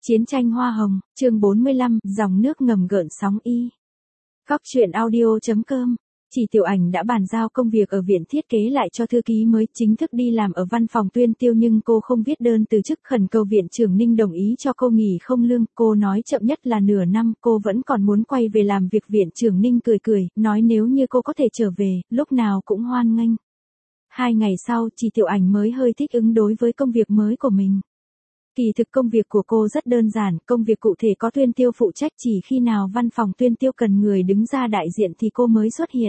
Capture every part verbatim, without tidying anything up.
Chiến tranh hoa hồng, chương bốn mươi lăm, dòng nước ngầm gợn sóng y. Góc truyện audio chấm com. Chỉ Tiểu Ảnh đã bàn giao công việc ở viện thiết kế lại cho thư ký mới chính thức đi làm ở văn phòng Tuyên Tiêu, nhưng cô không viết đơn từ chức, khẩn cầu viện trưởng Ninh đồng ý cho cô nghỉ không lương. Cô nói chậm nhất là nửa năm, cô vẫn còn muốn quay về làm việc. Viện trưởng Ninh cười cười, nói nếu như cô có thể trở về, lúc nào cũng hoan nghênh. Hai ngày sau, Chỉ Tiểu Ảnh mới hơi thích ứng đối với công việc mới của mình. Kỳ thực công việc của cô rất đơn giản, công việc cụ thể có Tuyên Tiêu phụ trách, chỉ khi nào văn phòng Tuyên Tiêu cần người đứng ra đại diện thì cô mới xuất hiện.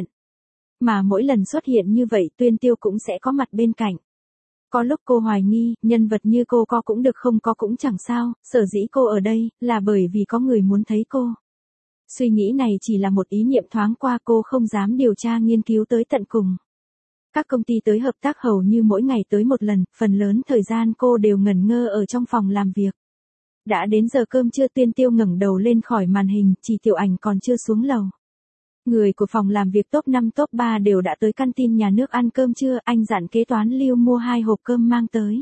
Mà mỗi lần xuất hiện như vậy Tuyên Tiêu cũng sẽ có mặt bên cạnh. Có lúc cô hoài nghi, nhân vật như cô có cũng được không có cũng chẳng sao, sở dĩ cô ở đây, là bởi vì có người muốn thấy cô. Suy nghĩ này chỉ là một ý niệm thoáng qua, cô không dám điều tra nghiên cứu tới tận cùng. Các công ty tới hợp tác hầu như mỗi ngày tới một lần, phần lớn thời gian cô đều ngẩn ngơ ở trong phòng làm việc. Đã đến giờ cơm trưa, Tuyên Tiêu ngẩng đầu lên khỏi màn hình, Chỉ Tiểu Ảnh còn chưa xuống lầu. Người của phòng làm việc top năm top ba đều đã tới canteen nhà nước ăn cơm trưa, anh dặn kế toán Lưu mua hai hộp cơm mang tới.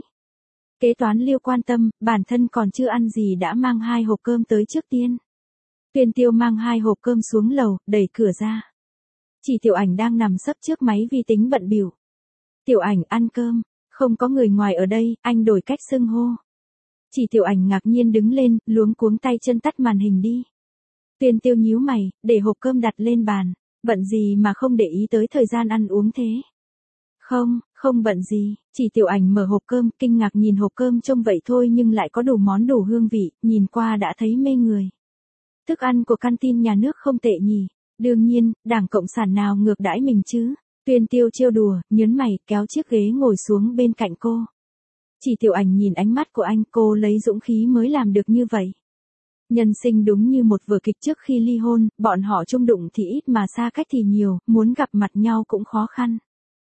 Kế toán Lưu quan tâm, bản thân còn chưa ăn gì đã mang hai hộp cơm tới trước tiên. Tuyên Tiêu mang hai hộp cơm xuống lầu, đẩy cửa ra. Chỉ Tiểu Ảnh đang nằm sấp trước máy vi tính bận bịu. Tiểu Ảnh ăn cơm, không có người ngoài ở đây, anh đổi cách xưng hô. Chỉ Tiểu Ảnh ngạc nhiên đứng lên, luống cuống tay chân tắt màn hình đi. Tuyên Tiêu nhíu mày, để hộp cơm đặt lên bàn, bận gì mà không để ý tới thời gian ăn uống thế? Không, không bận gì. Chỉ Tiểu Ảnh mở hộp cơm, kinh ngạc nhìn hộp cơm, trông vậy thôi nhưng lại có đủ món đủ hương vị, nhìn qua đã thấy mê người. Thức ăn của canteen nhà nước không tệ nhỉ? Đương nhiên, Đảng Cộng sản nào ngược đãi mình chứ? Tuyên Tiêu trêu đùa, nhớn mày, kéo chiếc ghế ngồi xuống bên cạnh cô. Chỉ Tiểu Ảnh nhìn ánh mắt của anh, cô lấy dũng khí mới làm được như vậy. Nhân sinh đúng như một vở kịch, trước khi ly hôn, bọn họ chung đụng thì ít mà xa cách thì nhiều, muốn gặp mặt nhau cũng khó khăn.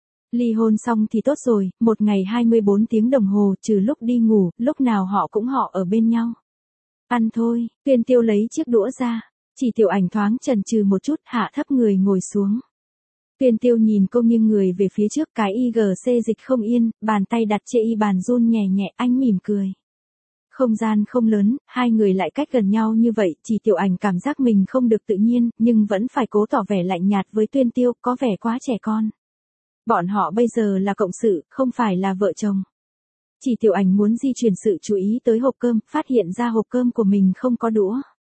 Ly hôn xong thì tốt rồi, một ngày hai mươi bốn tiếng đồng hồ, trừ lúc đi ngủ, lúc nào họ cũng họ ở bên nhau. Ăn thôi, Tuyên Tiêu lấy chiếc đũa ra. Chỉ Tiểu Ảnh thoáng chần chừ một chút, hạ thấp người ngồi xuống. Tuyên Tiêu nhìn cô nghiêng người về phía trước, cái i giê xê dịch không yên, bàn tay đặt trên y bàn run nhẹ nhẹ, anh mỉm cười. Không gian không lớn, hai người lại cách gần nhau như vậy, Chỉ Tiểu Ảnh cảm giác mình không được tự nhiên, nhưng vẫn phải cố tỏ vẻ lạnh nhạt với Tuyên Tiêu, có vẻ quá trẻ con. Bọn họ bây giờ là cộng sự, không phải là vợ chồng. Chỉ Tiểu Ảnh muốn di chuyển sự chú ý tới hộp cơm, phát hiện ra hộp cơm của mình không có đũa.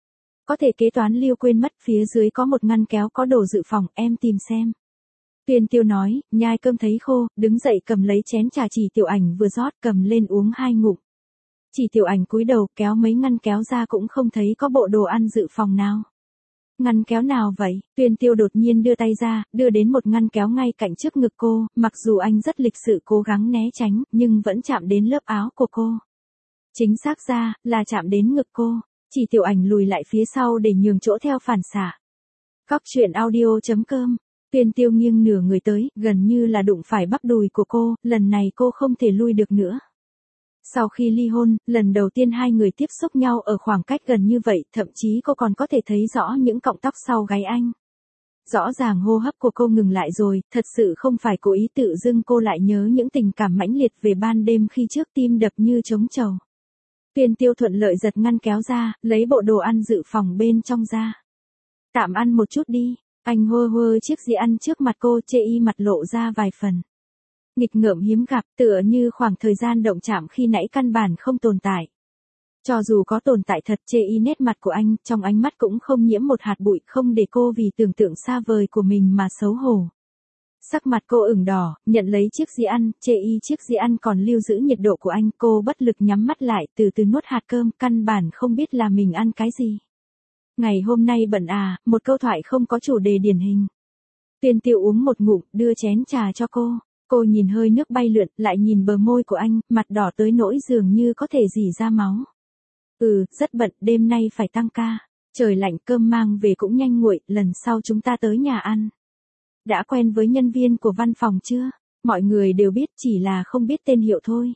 Có thể kế toán Lưu quên mất, phía dưới có một ngăn kéo có đồ dự phòng, em tìm xem. Tuyên Tiêu nói, nhai cơm thấy khô, đứng dậy cầm lấy chén trà Chỉ Tiểu Ảnh vừa rót, cầm lên uống hai ngụm. Chỉ Tiểu Ảnh cúi đầu kéo mấy ngăn kéo ra cũng không thấy có bộ đồ ăn dự phòng nào. Ngăn kéo nào vậy? Tuyên Tiêu đột nhiên đưa tay ra, đưa đến một ngăn kéo ngay cạnh trước ngực cô, mặc dù anh rất lịch sự cố gắng né tránh, nhưng vẫn chạm đến lớp áo của cô. Chính xác ra, là chạm đến ngực cô. Chỉ Tiểu Ảnh lùi lại phía sau để nhường chỗ theo phản xạ. Góc truyện audio chấm com. Tuyên Tiêu nghiêng nửa người tới, gần như là đụng phải bắp đùi của cô, lần này cô không thể lui được nữa. Sau khi ly hôn, lần đầu tiên hai người tiếp xúc nhau ở khoảng cách gần như vậy, thậm chí cô còn có thể thấy rõ những cọng tóc sau gáy anh. Rõ ràng hô hấp của cô ngừng lại rồi, thật sự không phải cố ý, tự dưng cô lại nhớ những tình cảm mãnh liệt về ban đêm khi trước tim đập như trống trầu. Tuyên Tiêu thuận lợi giật ngăn kéo ra, lấy bộ đồ ăn dự phòng bên trong ra. Tạm ăn một chút đi, anh hơ hơ chiếc dĩa ăn trước mặt cô, chê y mặt lộ ra vài phần. Nghịch ngợm hiếm gặp, tựa như khoảng thời gian động chạm khi nãy căn bản không tồn tại. Cho dù có tồn tại thật, chê y nét mặt của anh, trong ánh mắt cũng không nhiễm một hạt bụi, không để cô vì tưởng tượng xa vời của mình mà xấu hổ. Sắc mặt cô ửng đỏ, nhận lấy chiếc dĩa ăn, chê y chiếc dĩa ăn còn lưu giữ nhiệt độ của anh, cô bất lực nhắm mắt lại, từ từ nuốt hạt cơm, căn bản không biết là mình ăn cái gì. Ngày hôm nay bận à, một câu thoại không có chủ đề điển hình. Tuyên Tiêu uống một ngụm, đưa chén trà cho cô. Cô nhìn hơi nước bay lượn, lại nhìn bờ môi của anh, mặt đỏ tới nỗi dường như có thể rỉ ra máu. Ừ, rất bận, đêm nay phải tăng ca. Trời lạnh, cơm mang về cũng nhanh nguội, lần sau chúng ta tới nhà ăn. Đã quen với nhân viên của văn phòng chưa? Mọi người đều biết, chỉ là không biết tên hiệu thôi.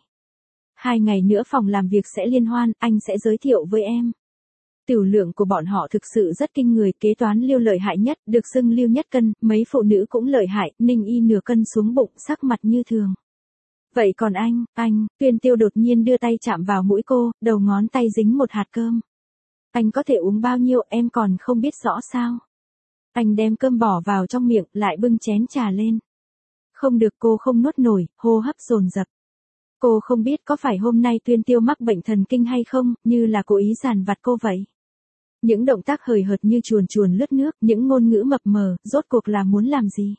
Hai ngày nữa phòng làm việc sẽ liên hoan, anh sẽ giới thiệu với em. Tiểu lượng của bọn họ thực sự rất kinh người, kế toán Lưu lợi hại nhất, được xưng Lưu nhất cân, mấy phụ nữ cũng lợi hại, Ninh y nửa cân xuống bụng, sắc mặt như thường. Vậy còn anh, anh, Tuyên Tiêu đột nhiên đưa tay chạm vào mũi cô, đầu ngón tay dính một hạt cơm. Anh có thể uống bao nhiêu em còn không biết rõ sao? Anh đem cơm bỏ vào trong miệng, lại bưng chén trà lên. Không được, cô không nuốt nổi, hô hấp dồn dập. Cô không biết có phải hôm nay Tuyên Tiêu mắc bệnh thần kinh hay không, như là cố ý dằn vặt cô vậy. Những động tác hời hợt như chuồn chuồn lướt nước, những ngôn ngữ mập mờ, rốt cuộc là muốn làm gì?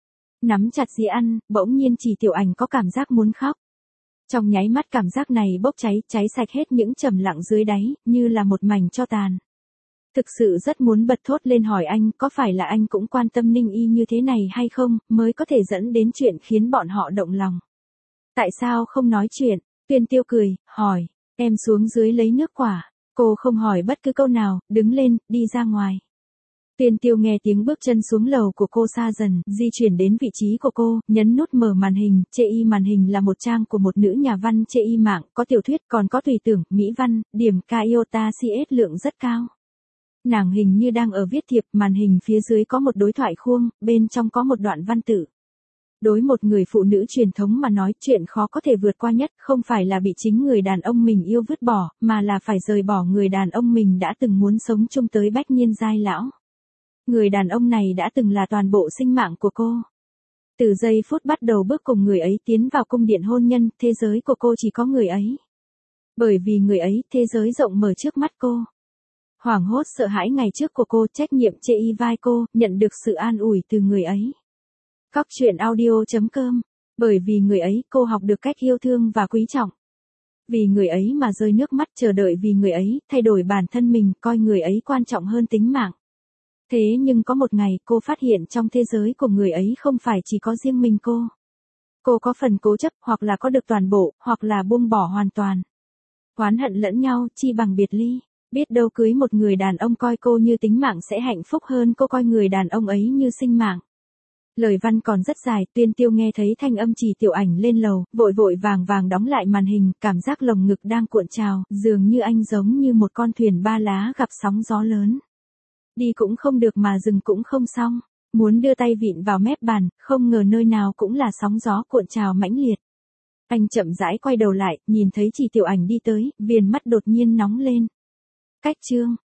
Nắm chặt dĩa ăn, bỗng nhiên Chỉ Tiểu Ảnh có cảm giác muốn khóc. Trong nháy mắt cảm giác này bốc cháy, cháy sạch hết những trầm lặng dưới đáy, như là một mảnh tro tàn. Thực sự rất muốn bật thốt lên hỏi anh, có phải là anh cũng quan tâm Ninh Y như thế này hay không, mới có thể dẫn đến chuyện khiến bọn họ động lòng. Tại sao không nói chuyện? Tuyên Tiêu cười, hỏi, em xuống dưới lấy nước quả. Cô không hỏi bất cứ câu nào, đứng lên, đi ra ngoài. Tuyên Tiêu nghe tiếng bước chân xuống lầu của cô xa dần, di chuyển đến vị trí của cô, nhấn nút mở màn hình, chê y màn hình là một trang của một nữ nhà văn chê y mạng, có tiểu thuyết, còn có tùy tưởng, mỹ văn, điểm iota cs lượng rất cao. Nàng hình như đang ở viết thiệp, màn hình phía dưới có một đối thoại khuôn, bên trong có một đoạn văn tự. Đối một người phụ nữ truyền thống mà nói, chuyện khó có thể vượt qua nhất không phải là bị chính người đàn ông mình yêu vứt bỏ, mà là phải rời bỏ người đàn ông mình đã từng muốn sống chung tới bách niên giai lão. Người đàn ông này đã từng là toàn bộ sinh mạng của cô. Từ giây phút bắt đầu bước cùng người ấy tiến vào cung điện hôn nhân, thế giới của cô chỉ có người ấy. Bởi vì người ấy, thế giới rộng mở trước mắt cô. Hoảng hốt sợ hãi ngày trước của cô, trách nhiệm chê y vai cô, nhận được sự an ủi từ người ấy. Cóc truyện audio chấm com. Bởi vì người ấy, cô học được cách yêu thương và quý trọng. Vì người ấy mà rơi nước mắt, chờ đợi vì người ấy, thay đổi bản thân mình, coi người ấy quan trọng hơn tính mạng. Thế nhưng có một ngày cô phát hiện trong thế giới của người ấy không phải chỉ có riêng mình cô. Cô có phần cố chấp, hoặc là có được toàn bộ, hoặc là buông bỏ hoàn toàn. Oán hận lẫn nhau, chi bằng biệt ly. Biết đâu cưới một người đàn ông coi cô như tính mạng sẽ hạnh phúc hơn cô coi người đàn ông ấy như sinh mạng. Lời văn còn rất dài, Tuyên Tiêu nghe thấy thanh âm Chỉ Tiểu Ảnh lên lầu, vội vội vàng vàng đóng lại màn hình, cảm giác lồng ngực đang cuộn trào, dường như anh giống như một con thuyền ba lá gặp sóng gió lớn. Đi cũng không được mà dừng cũng không xong, muốn đưa tay vịn vào mép bàn, không ngờ nơi nào cũng là sóng gió cuộn trào mãnh liệt. Anh chậm rãi quay đầu lại, nhìn thấy Chỉ Tiểu Ảnh đi tới, viền mắt đột nhiên nóng lên. Cách chương